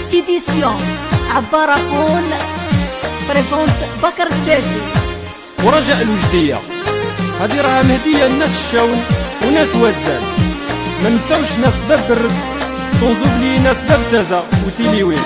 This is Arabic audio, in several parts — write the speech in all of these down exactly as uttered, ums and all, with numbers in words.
إديسيون عبارة فون بريزونت بكر التازي ورجاء الوجدية. هذه راها مهدية لناس الشاون وناس وزان، ما نساوش ناس باب الرد صنزوبلي ناس باب تازا وتيليوين.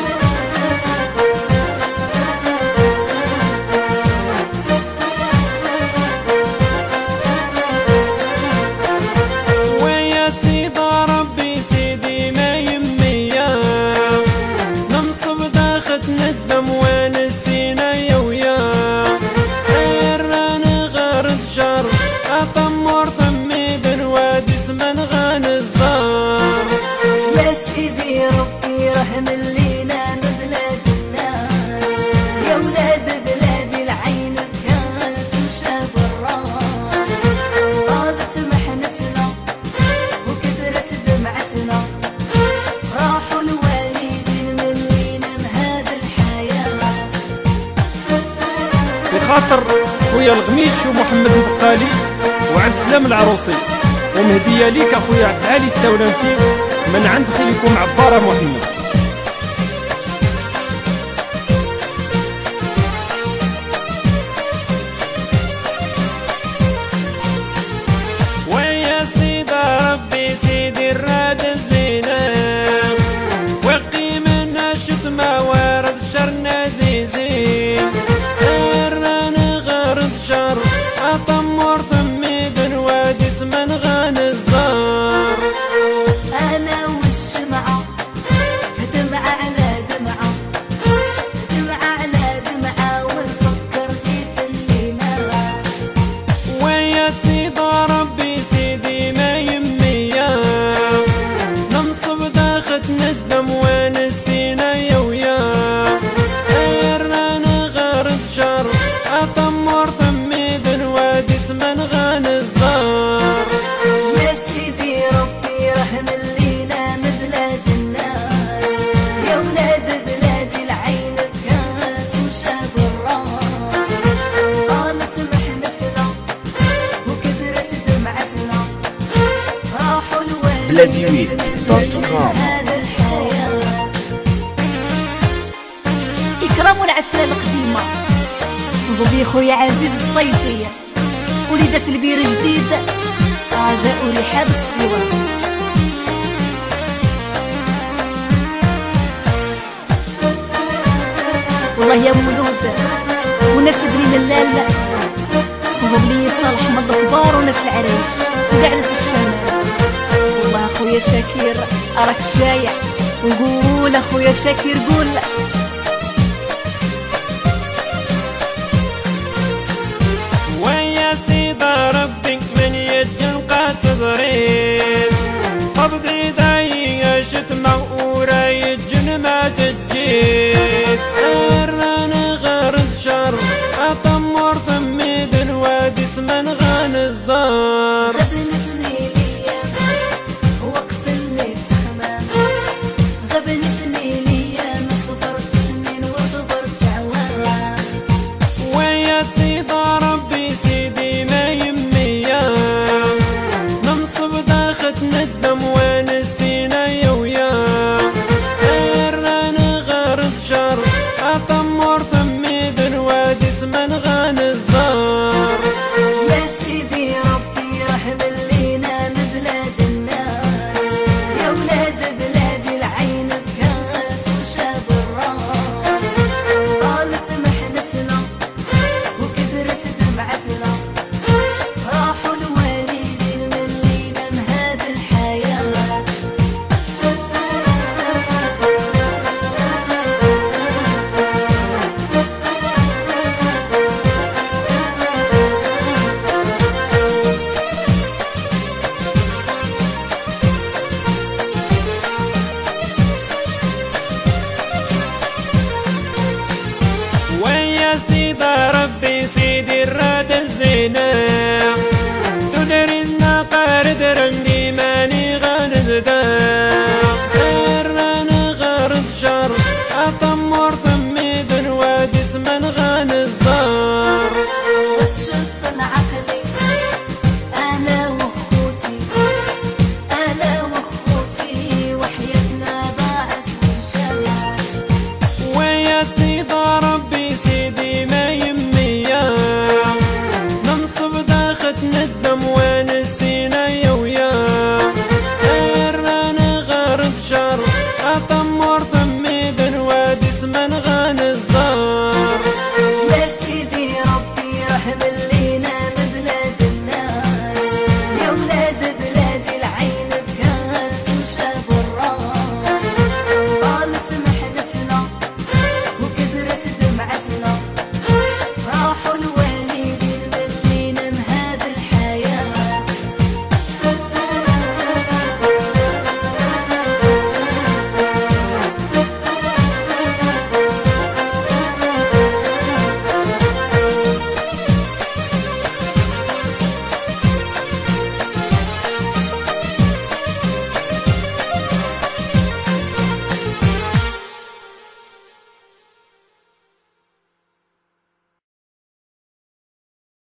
خاطر خويا الغميش ومحمد البقالي وعبد السلام العروسي، ومهدية ليك اخويا عبد العالي التولانتي من عند خيلكم عبارة محمد. ويا سيدي ربي سيدي الراد الزينب وقيم الناشط ما وارد شرنا زيزين شر أطمر ضمي بالوادي اسمن غان الزار. أنا والشمعة دمعة على دمعة دمعة على دمعة ونفكر كيف اللي مات. ويا سيدي ربي سيدي ما يميا ننصب داختنا الدم ونسينا يا ويا غيرنا غارد شر أطمر من غان الزار. يا سيدي ربي رحم اللينا من بلاد الناس، يا ولاد بلادي العين بكاس وشاب الراس. قالت محنتنا وكدرت دمعتنا راحوا الوالدين بلاديوي دوت كوم. هذا الحياة إكرام العشرة القديمة صدوبي خويا عزيز الصيفية وليدة البير جديد رجاء رحاب السيوة. والله يا مولود وناس بني ملال صوب لي صالح مد الكبار وناس العريش وكاع ناس الشمال. والله اخويا شاكير راك شايع وقول اخويا شاكير قول. ربك من يجن قاتضريب قبض